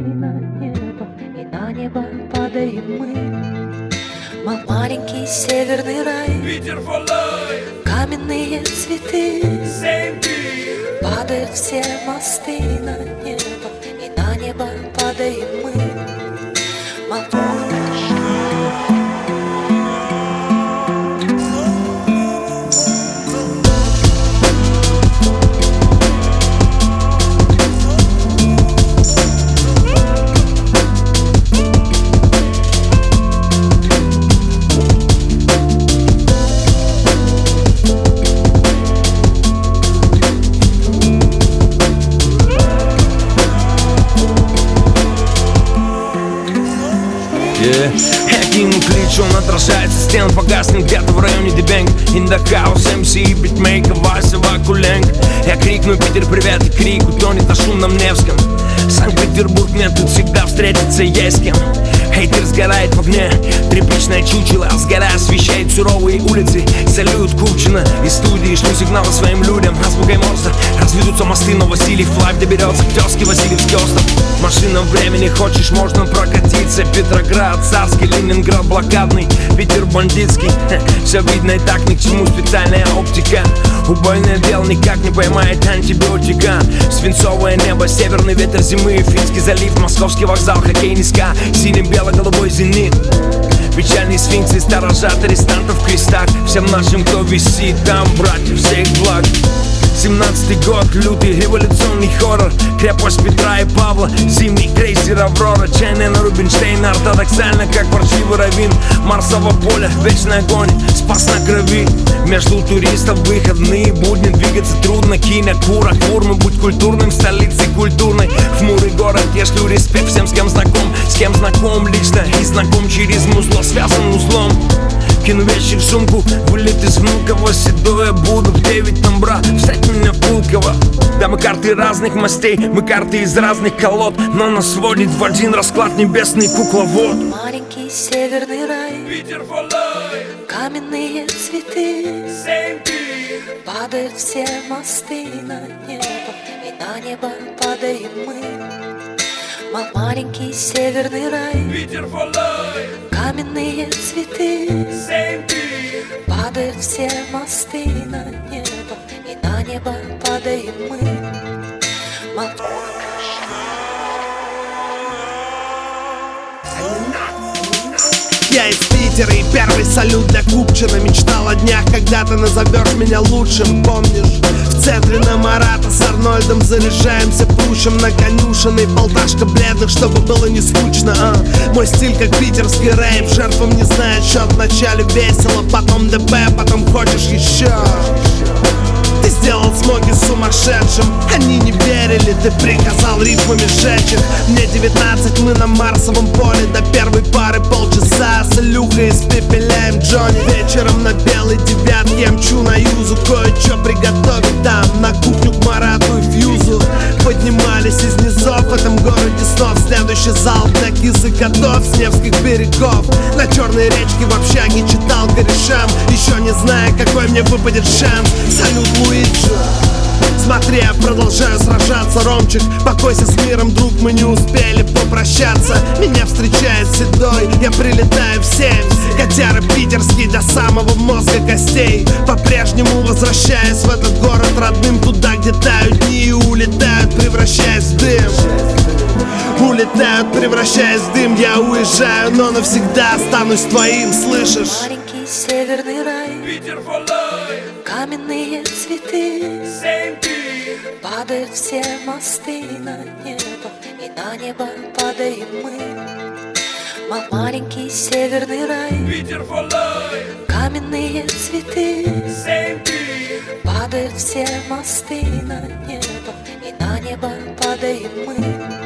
на небо, и на небо падаем мы. Маленький северный рай, Питер for life, каменные цветы, same beat. падают все мосты на небо, и на небо падаем мы. Один клич, он отражается стен, погаснет где-то в районе Дебенг. In the house, MC, битмейкер, Вася Вакуленко. Я крикну: Питер, привет, и крик утонет на шумном Невском. Санкт-Петербург, мне тут всегда встретиться есть с кем. Хейтер сгорает в огне, тряпичное чучело, сгорая освещает суровые улицы. Салют Купчино из студии, шлю сигналы своим людям. Азбукой Морзе разведутся мосты, но Васильев лайв доберется к тезке Васильевский остров. Машина времени, хочешь, можно прокатиться. Петроград царский, Ленинград блокадный, Питер бандитский. Все видно и так, ни к чему специальная оптика. Убойное дело никак не поймает антибиотика. Свинцовое небо, северный ветер зимы, Финский залив, Московский вокзал, хоккейный ска, сине-бело-голубой зенит. Печальные сфинксы сторожат арестантов в крестах. Всем нашим, кто висит там, братьев, всех благ. 17-й год, лютый революционный хоррор, крепость Петра и Павла, зимний крейсер Аврора, чайная на Рубинштейна, ортодоксально, как паршивый раввин. Марсово поле, вечный огонь, спас на крови. Между туристов выходные будни, двигаться трудно. Кинокура, Курмы, будь культурным, столицей культурной. Хмурый город, я шлю респект всем, с кем знаком лично и знаком через музло, связан узлом. Кину вещи в сумку, вылет из Внуково, седое буду в 9 номбра, встать меня в Пулково. Да, мы карты разных мастей, мы карты из разных колод, но нас сводит в один расклад небесный кукловод. Маленький северный рай, Питер for life, каменные цветы, same beat. падают все мосты на небо, и на небо падаем мы. Маленький северный рай, Питер for life, каменные цветы, same beat. падают все мосты на небо, и на небо падаем мы. Я из Питера, и первый салют для Купчина. Мечтал о днях, когда ты назовешь меня лучшим, помнишь? В центре на Марата с Арнольдом заряжаемся, пушим на конюшенной. Полташка бледных, чтобы было не скучно, Мой стиль как питерский рэп, жертвам не знает счет. Вначале весело, потом ДП, потом хочешь еще. Ты сделал смоги сумасшедшим, они не верили, ты приказал рифмами сжечь их. Мне 19, мы на Марсовом поле, до первой пары полчаса. С Илюхой испепеляем Джонни. Вечером на белой девятке мчу на Юзу, кое-что приготовить там, на кухню к Марату и Фьюзу. Поднимались из низов в этом городе снов. Следующий зал для кис и котов с Невских берегов. На черной речке в общаге читал корешам, еще не зная, какой мне выпадет шанс. Салют, Луиджи. Смотри, я продолжаю сражаться, Ромчик. Покойся с миром, друг, мы не успели попрощаться. Меня встречает седой, я прилетаю в 7. Котяра питерский до самого мозга костей. По-прежнему возвращаясь в этот город родным, туда, где тают дни и улетают, превращаясь в дым. Улетают, превращаясь в дым. Я уезжаю, но навсегда останусь твоим, слышишь? Маленький северный рай, Питер for life, каменные цветы, same beat. падают все мосты на небо, и на небо падаем мы. Маленький северный рай, Питер for life, каменные цветы, same beat. падают все мосты на небо, и на небо падаем мы.